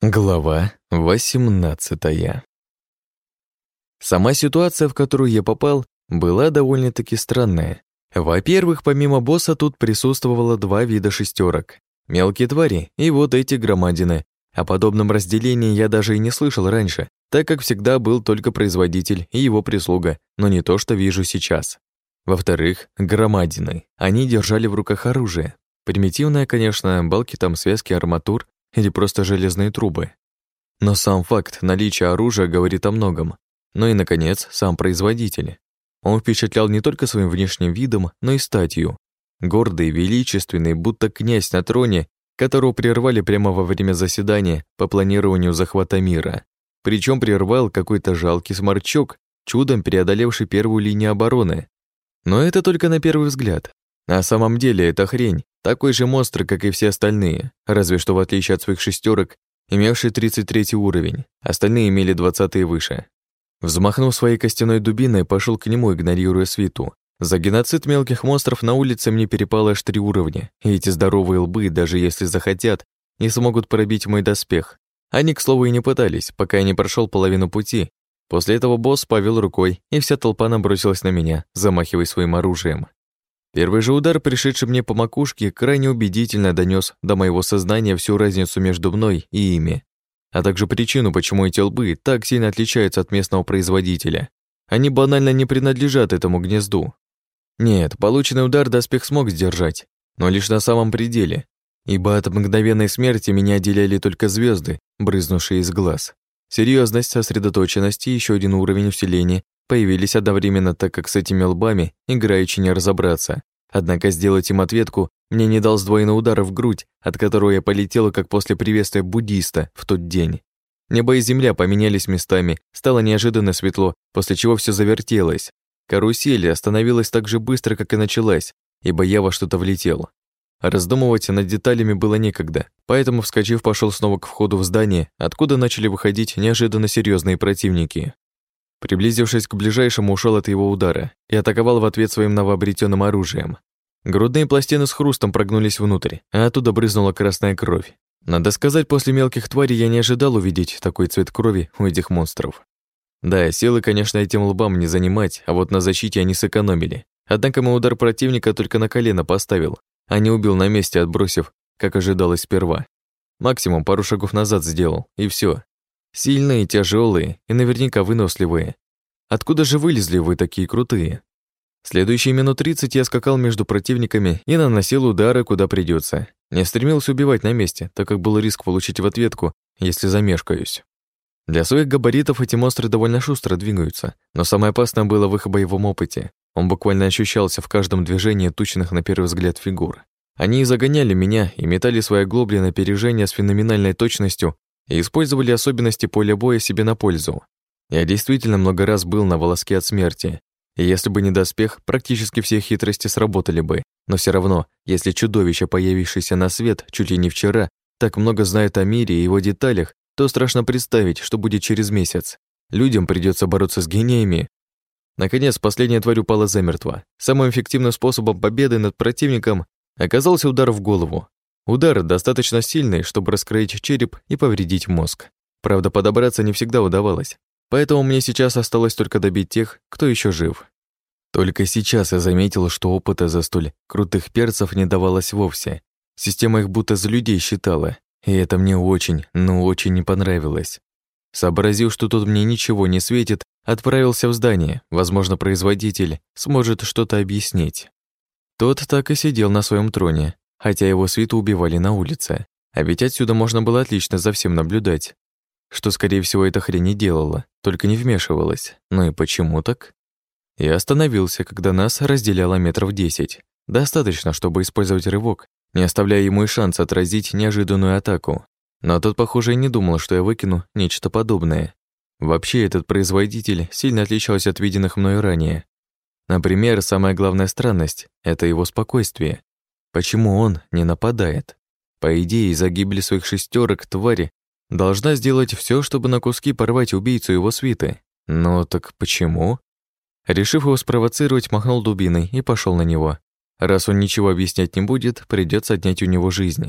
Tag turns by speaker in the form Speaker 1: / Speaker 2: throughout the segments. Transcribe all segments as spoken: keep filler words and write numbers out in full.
Speaker 1: Глава восемнадцатая. Сама ситуация, в которую я попал, была довольно-таки странная. Во-первых, помимо босса тут присутствовало два вида шестерок: мелкие твари и вот эти громадины. О подобном разделении я даже и не слышал раньше, так как всегда был только производитель и его прислуга, но не то, что вижу сейчас. Во-вторых, громадины. Они держали в руках оружие. Примитивное, конечно, балки там, связки, арматур или просто железные трубы. Но сам факт наличия оружия говорит о многом. Ну и, наконец, сам производитель. Он впечатлял не только своим внешним видом, но и статью. Гордый, величественный, будто князь на троне, которого прервали прямо во время заседания по планированию захвата мира. Причем прервал какой-то жалкий сморчок, чудом преодолевший первую линию обороны. Но это только на первый взгляд. На самом деле это хрень, такой же монстр, как и все остальные, разве что в отличие от своих шестерок, имевший тридцать третий уровень, остальные имели двадцатый и выше. Взмахнув своей костяной дубиной, пошел к нему, игнорируя свиту. За геноцид мелких монстров на улице мне перепало аж три уровня, и эти здоровые лбы, даже если захотят, не смогут пробить мой доспех. Они, к слову, и не пытались, пока я не прошел половину пути. После этого босс повел рукой, и вся толпа набросилась на меня, замахивая своим оружием. Первый же удар, пришедший мне по макушке, крайне убедительно донес до моего сознания всю разницу между мной и ими, а также причину, почему эти лбы так сильно отличаются от местного производителя. Они банально не принадлежат этому гнезду. Нет, полученный удар доспех смог сдержать, но лишь на самом пределе, ибо от мгновенной смерти меня отделяли только звезды, брызнувшие из глаз. Серьезность, сосредоточенность и еще один уровень усиления появились одновременно, так как с этими лбами играючи не разобраться. Однако сделать им ответку мне не дал сдвоенный удар в грудь, от которого я полетела, как после приветствия буддиста в тот день. Небо и земля поменялись местами, стало неожиданно светло, после чего все завертелось. Карусель остановилась так же быстро, как и началась, ибо я во что-то влетел. Раздумывать над деталями было некогда, поэтому, вскочив, пошел снова к входу в здание, откуда начали выходить неожиданно серьезные противники. Приблизившись к ближайшему, ушел от его удара и атаковал в ответ своим новообретенным оружием. Грудные пластины с хрустом прогнулись внутрь, а оттуда брызнула красная кровь. Надо сказать, после мелких тварей я не ожидал увидеть такой цвет крови у этих монстров. Да, силы, конечно, этим лбам не занимать, а вот на защите они сэкономили. Однако мой удар противника только на колено поставил, а не убил на месте, отбросив, как ожидалось сперва. Максимум пару шагов назад сделал, и все. Сильные, тяжелые и наверняка выносливые. Откуда же вылезли вы такие крутые? Следующие минут тридцать я скакал между противниками и наносил удары, куда придется. Не стремился убивать на месте, так как был риск получить в ответку, если замешкаюсь. Для своих габаритов эти монстры довольно шустро двигаются, но самое опасное было в их боевом опыте. Он буквально ощущался в каждом движении тучных на первый взгляд фигур. Они загоняли меня и метали свои глобли на опережение с феноменальной точностью и использовали особенности поля боя себе на пользу. Я действительно много раз был на волоске от смерти, и если бы не доспех, практически все хитрости сработали бы. Но все равно, если чудовище, появившееся на свет чуть ли не вчера, так много знает о мире и его деталях, то страшно представить, что будет через месяц. Людям придется бороться с гениями. Наконец, последняя тварь упала замертво. Самым эффективным способом победы над противником оказался удар в голову. Удар достаточно сильный, чтобы раскроить череп и повредить мозг. Правда, подобраться не всегда удавалось, поэтому мне сейчас осталось только добить тех, кто еще жив. Только сейчас я заметил, что опыта за столь крутых перцев не давалось вовсе. Система их будто за людей считала, и это мне очень, ну очень не понравилось. Сообразив, что тут мне ничего не светит, отправился в здание, возможно, производитель сможет что-то объяснить. Тот так и сидел на своем троне, хотя его свиту убивали на улице, а ведь отсюда можно было отлично за всем наблюдать. Что, скорее всего, эта хрень не делала, только не вмешивалась. Ну и почему так? Я остановился, когда нас разделяло метров десять. Достаточно, чтобы использовать рывок, не оставляя ему и шанс отразить неожиданную атаку. Но тот, похоже, и не думал, что я выкину нечто подобное. Вообще, этот производитель сильно отличался от виденных мною ранее. Например, самая главная странность — это его спокойствие. Почему он не нападает? По идее, из-за гибели своих шестерок твари должна сделать все, чтобы на куски порвать убийцу его свиты. Но так почему? Решив его спровоцировать, махнул дубиной и пошел на него. Раз он ничего объяснять не будет, придется отнять у него жизнь.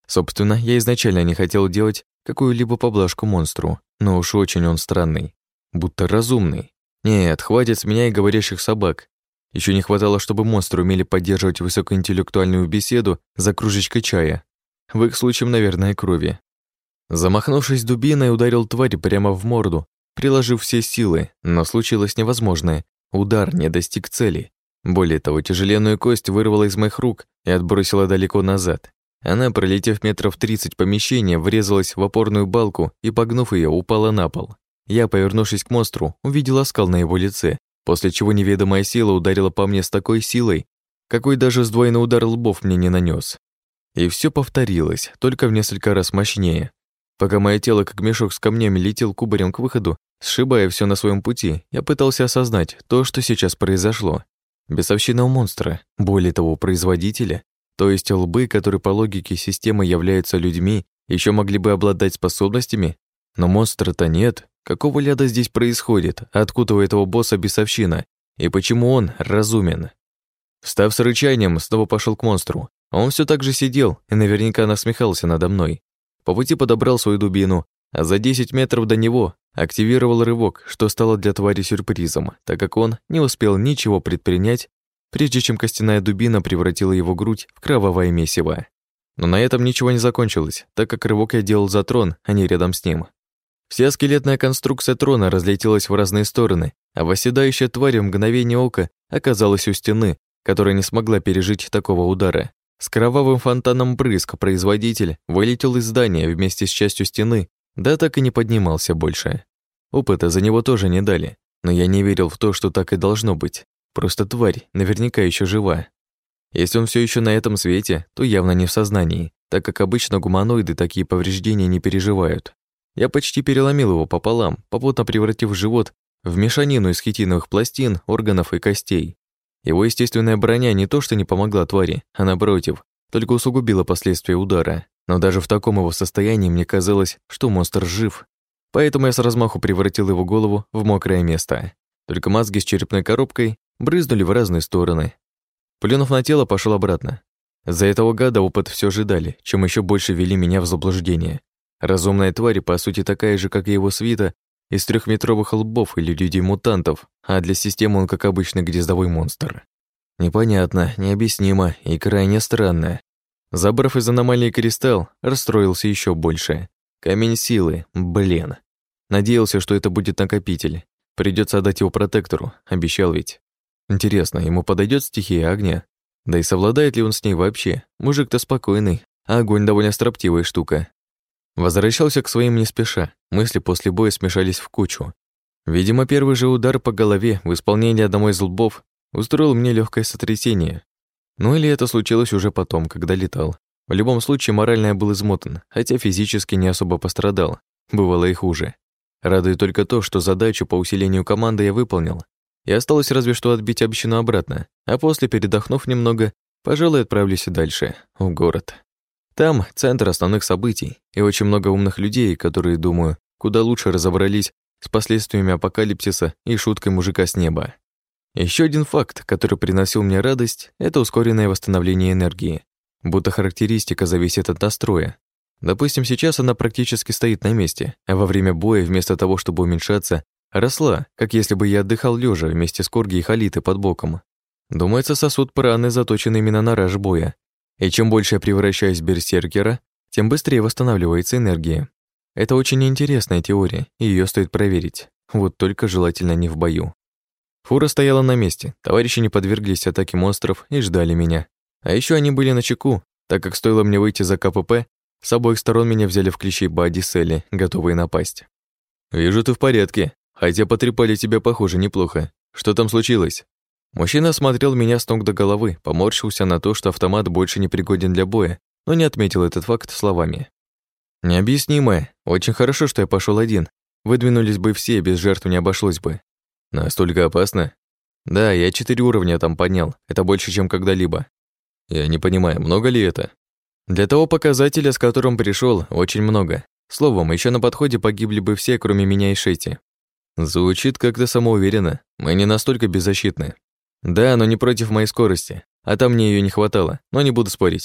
Speaker 1: Собственно, я изначально не хотел делать какую-либо поблажку монстру, но уж очень он странный, будто разумный. Нет, хватит с меня и говорящих собак. Еще не хватало, чтобы монстры умели поддерживать высокоинтеллектуальную беседу за кружечкой чая. В их случае, наверное, крови. Замахнувшись дубиной, ударил тварь прямо в морду, приложив все силы, но случилось невозможное. Удар не достиг цели. Более того, тяжеленную кость вырвала из моих рук и отбросила далеко назад. Она, пролетев метров тридцать помещения, врезалась в опорную балку и, погнув ее, упала на пол. Я, повернувшись к монстру, увидел оскал на его лице, после чего неведомая сила ударила по мне с такой силой, какой даже сдвоенный удар лбов мне не нанес. И все повторилось, только в несколько раз мощнее. Пока мое тело, как мешок с камнями, летел кубарем к выходу, сшибая все на своем пути, я пытался осознать то, что сейчас произошло. Бесовщина у монстра, более того, производителя, то есть лбы, которые по логике системы являются людьми, еще могли бы обладать способностями, но монстра-то нет. Какого ляда здесь происходит? Откуда у этого босса бесовщина? И почему он разумен? Встав с рычанием, снова пошел к монстру. Он все так же сидел и наверняка насмехался надо мной. По пути подобрал свою дубину, а за десять метров до него активировал рывок, что стало для твари сюрпризом, так как он не успел ничего предпринять, прежде чем костяная дубина превратила его грудь в кровавое месиво. Но на этом ничего не закончилось, так как рывок я делал за трон, а не рядом с ним. Вся скелетная конструкция трона разлетелась в разные стороны, а восседающая тварь в мгновение ока оказалась у стены, которая не смогла пережить такого удара. С кровавым фонтаном брызг производитель вылетел из здания вместе с частью стены, да так и не поднимался больше. Опыта за него тоже не дали, но я не верил в то, что так и должно быть. Просто тварь наверняка еще жива. Если он все еще на этом свете, то явно не в сознании, так как обычно гуманоиды такие повреждения не переживают. Я почти переломил его пополам, попутно превратив живот в мешанину из хитиновых пластин, органов и костей. Его естественная броня не то что не помогла твари, а напротив, только усугубила последствия удара. Но даже в таком его состоянии мне казалось, что монстр жив. Поэтому я с размаху превратил его голову в мокрое место. Только мозги с черепной коробкой брызнули в разные стороны. Плюнув на тело, пошел обратно. За этого гада опыт все же дали, чем еще больше ввели меня в заблуждение. Разумная тварь, по сути, такая же, как и его свита, из трехметровых лбов или людей-мутантов, а для системы он как обычный гнездовой монстр. Непонятно, необъяснимо и крайне странно. Забрав из аномалии кристалл, расстроился еще больше. Камень силы, блин. Надеялся, что это будет накопитель. Придется отдать его протектору, обещал ведь. Интересно, ему подойдет стихия огня? Да и совладает ли он с ней вообще? Мужик-то спокойный, а огонь довольно строптивая штука. Возвращался к своим не спеша, мысли после боя смешались в кучу. Видимо, первый же удар по голове в исполнении одного из лбов устроил мне легкое сотрясение. Ну или это случилось уже потом, когда летал. В любом случае, морально я был измотан, хотя физически не особо пострадал. Бывало и хуже. Радует только то, что задачу по усилению команды я выполнил. И осталось разве что отбить общину обратно, а после, передохнув немного, пожалуй, отправлюсь и дальше, в город. Там центр основных событий и очень много умных людей, которые, думаю, куда лучше разобрались с последствиями апокалипсиса и шуткой мужика с неба. Еще один факт, который приносил мне радость, это ускоренное восстановление энергии. Будто характеристика зависит от настроя. Допустим, сейчас она практически стоит на месте, а во время боя, вместо того, чтобы уменьшаться, росла, как если бы я отдыхал лежа вместе с Корги и Халиты под боком. Думается, сосуд праны заточен именно на раж боя. И чем больше я превращаюсь в берсеркера, тем быстрее восстанавливается энергия. Это очень интересная теория, и ее стоит проверить. Вот только желательно не в бою. Фура стояла на месте, товарищи не подверглись атаке монстров и ждали меня. А еще они были начеку, так как стоило мне выйти за КПП, с обоих сторон меня взяли в клещи Бадди с Элли, готовые напасть. «Вижу, ты в порядке, хотя потрепали тебя, похоже, неплохо. Что там случилось?» Мужчина осмотрел меня с ног до головы, поморщился на то, что автомат больше не пригоден для боя, но не отметил этот факт словами. «Необъяснимое. Очень хорошо, что я пошел один. Выдвинулись бы все, без жертв не обошлось бы». «Настолько опасно?» «Да, я четыре уровня там поднял. Это больше, чем когда-либо». «Я не понимаю, много ли это?» «Для того показателя, с которым пришел, очень много. Словом, еще на подходе погибли бы все, кроме меня и Шети». «Звучит как-то самоуверенно. Мы не настолько беззащитны». «Да, но не против моей скорости. А там мне ее не хватало, но не буду спорить.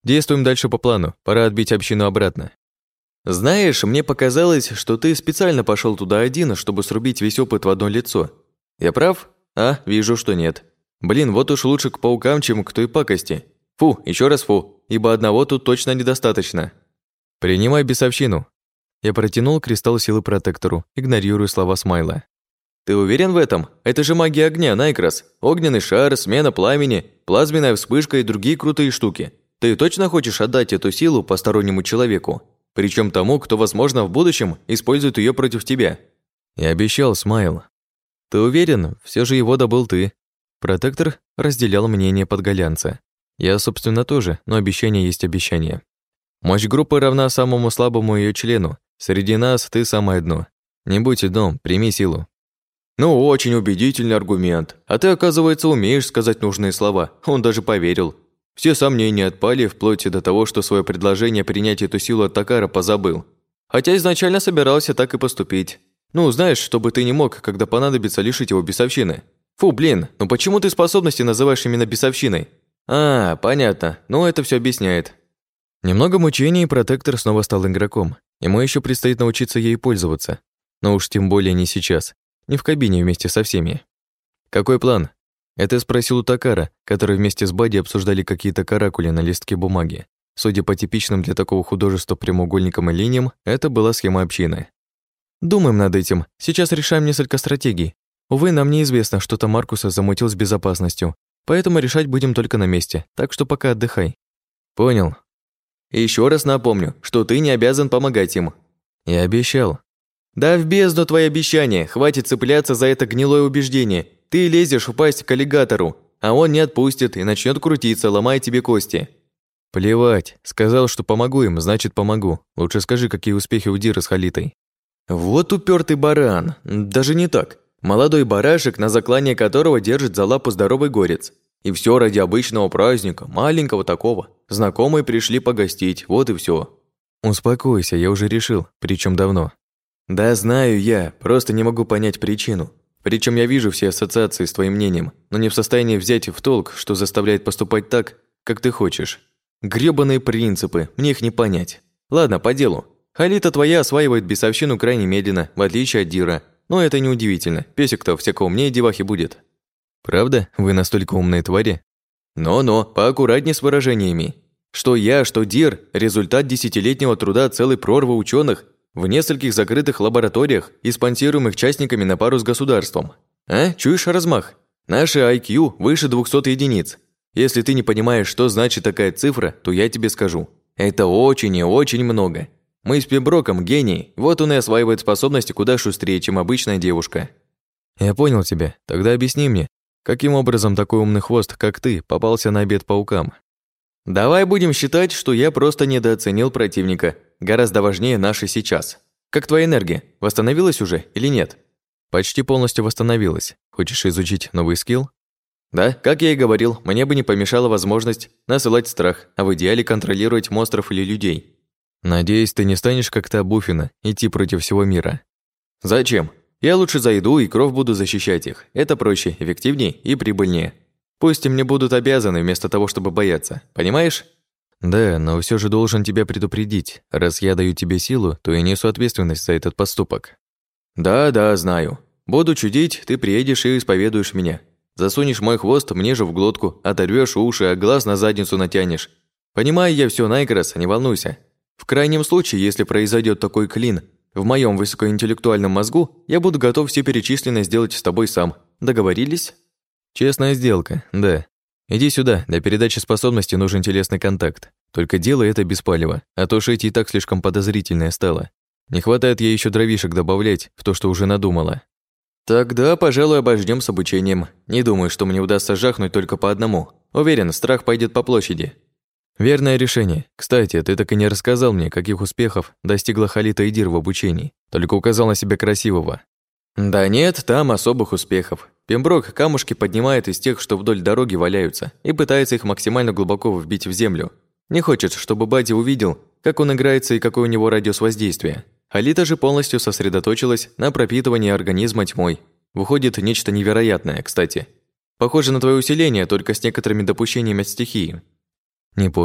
Speaker 1: Действуем дальше по плану, пора отбить общину обратно. Знаешь, мне показалось, что ты специально пошел туда один, чтобы срубить весь опыт в одно лицо. Я прав? А, вижу, что нет. Блин, вот уж лучше к паукам, чем к той пакости. Фу, еще раз фу, ибо одного тут точно недостаточно. Принимай бесовщину. Я протянул кристалл силы протектору, игнорируя слова Смайла. Ты уверен в этом? Это же магия огня, Найкрас. Огненный шар, смена пламени, плазменная вспышка и другие крутые штуки. Ты точно хочешь отдать эту силу постороннему человеку? Причем тому, кто, возможно, в будущем использует ее против тебя. Я обещал, Смайл. Ты уверен? Все же его добыл ты. Протектор разделял мнение подголянца. Я, собственно, тоже, но обещание есть обещание. Мощь группы равна самому слабому ее члену. Среди нас ты самое дно. Не будь дном, прими силу. Ну, очень убедительный аргумент. А ты, оказывается, умеешь сказать нужные слова. Он даже поверил. Все сомнения отпали, вплоть до того, что свое предложение принять эту силу от Такара позабыл. Хотя изначально собирался так и поступить. Ну, знаешь, чтобы ты не мог, когда понадобится, лишить его бесовщины. Фу, блин, ну почему ты способности называешь именно бесовщиной? А, понятно. Ну, это все объясняет. Немного мучений, и протектор снова стал игроком. Ему еще предстоит научиться ей пользоваться. Но уж тем более не сейчас. Не в кабине вместе со всеми. Какой план? Это спросил у Такара, который вместе с Бадди обсуждали какие-то каракули на листке бумаги. Судя по типичным для такого художества прямоугольникам и линиям, это была схема общины. Думаем над этим. Сейчас решаем несколько стратегий. Увы, нам неизвестно, что-то Маркуса замутил с безопасностью, поэтому решать будем только на месте, так что пока отдыхай. Понял. И еще раз напомню, что ты не обязан помогать им. Я обещал. Да в бездну твои обещания, хватит цепляться за это гнилое убеждение. Ты лезешь в пасть к аллигатору, а он не отпустит и начнет крутиться, ломая тебе кости. Плевать, сказал, что помогу им, значит помогу. Лучше скажи, какие успехи у Диры с Халитой. Вот упертый баран, даже не так. Молодой барашек, на заклание которого держит за лапу здоровый горец. И все ради обычного праздника, маленького такого. Знакомые пришли погостить, вот и все. Успокойся, я уже решил, причем давно. Да знаю я, просто не могу понять причину. Причем я вижу все ассоциации с твоим мнением, но не в состоянии взять в толк, что заставляет поступать так, как ты хочешь. Грёбаные принципы, мне их не понять. Ладно, по делу. Халита твоя осваивает бесовщину крайне медленно, в отличие от Дира. Но это неудивительно, песик-то всяко умнее девахи будет. Правда? Вы настолько умные твари? Но-но, поаккуратнее с выражениями. Что я, что Дир – результат десятилетнего труда целой прорвы ученых в нескольких закрытых лабораториях и спонсируемых частниками на пару с государством. А, чуешь размах? Наши ай кью выше двухсот единиц. Если ты не понимаешь, что значит такая цифра, то я тебе скажу. Это очень и очень много. Мы с Пемброком гении, вот он и осваивает способности куда шустрее, чем обычная девушка. Я понял тебя, тогда объясни мне, каким образом такой умный хвост, как ты, попался на обед паукам? Давай будем считать, что я просто недооценил противника. Гораздо важнее наши сейчас. Как твоя энергия? Восстановилась уже или нет? Почти полностью восстановилась. Хочешь изучить новый скилл? Да, как я и говорил, мне бы не помешала возможность насылать страх, а в идеале контролировать монстров или людей. Надеюсь, ты не станешь как та Буффина, идти против всего мира. Зачем? Я лучше зайду и кровь буду защищать их. Это проще, эффективнее и прибыльнее. Пусть мне будут обязаны вместо того, чтобы бояться. Понимаешь? Да, но все же должен тебя предупредить. Раз я даю тебе силу, то я несу ответственность за этот поступок. Да-да, знаю. Буду чудить, ты приедешь и исповедуешь меня. Засунешь мой хвост мне же в глотку, оторвешь уши, а глаз на задницу натянешь. Понимаю я все, Найкрас, не волнуйся. В крайнем случае, если произойдет такой клин в моем высокоинтеллектуальном мозгу, я буду готов все перечисленное сделать с тобой сам. Договорились? Честная сделка, да. Иди сюда, для передачи способности нужен телесный контакт. Только делай это без палева, а то Шети и так слишком подозрительное стало. Не хватает ей еще дровишек добавлять в то, что уже надумала. Тогда, пожалуй, обождем с обучением. Не думаю, что мне удастся жахнуть только по одному. Уверен, страх пойдет по площади. Верное решение. Кстати, ты так и не рассказал мне, каких успехов достигла Халита и Дир в обучении. Только указал на себя красивого. Да нет, там особых успехов. Пемброк камушки поднимает из тех, что вдоль дороги валяются, и пытается их максимально глубоко вбить в землю. Не хочет, чтобы Бадди увидел, как он играется и какой у него радиус воздействия. Халита же полностью сосредоточилась на пропитывании организма тьмой. Выходит нечто невероятное, кстати. Похоже на твое усиление, только с некоторыми допущениями от стихии. Не понял.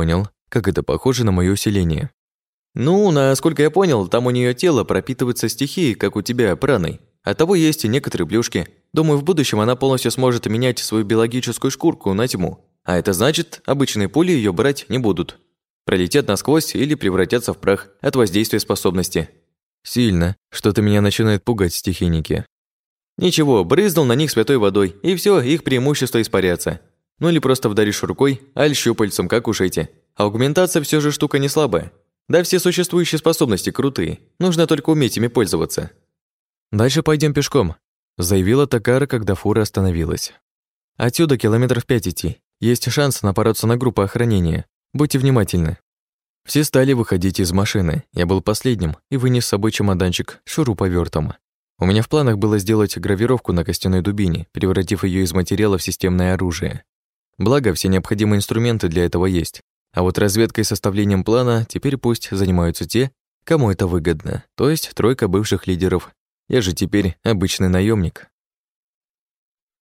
Speaker 1: как это похоже на моё усиление. Ну, насколько я понял, там у неё тело пропитывается стихией, как у тебя, праной. Оттого есть и некоторые плюшки. Думаю, в будущем она полностью сможет менять свою биологическую шкурку на тьму. А это значит, обычные пули её брать не будут. Пролетят насквозь или превратятся в прах от воздействия способности. Сильно. Что-то меня начинает пугать стихийники. Ничего, брызнул на них святой водой, и всё, их преимущества испарятся. Ну или просто вдаришь рукой, аль щупальцем, как уж эти. Аугментация всё же штука не слабая. Да все существующие способности крутые. Нужно только уметь ими пользоваться. Дальше пойдем пешком, заявила Такара, когда фура остановилась. Отсюда километров пять идти. Есть шанс напороться на группу охранения. Будьте внимательны. Все стали выходить из машины. Я был последним и вынес с собой чемоданчик с шуруповертом. У меня в планах было сделать гравировку на костяной дубине, превратив ее из материала в системное оружие. Благо, все необходимые инструменты для этого есть. А вот разведкой и составлением плана теперь пусть занимаются те, кому это выгодно, то есть тройка бывших лидеров. Я же теперь обычный наемник.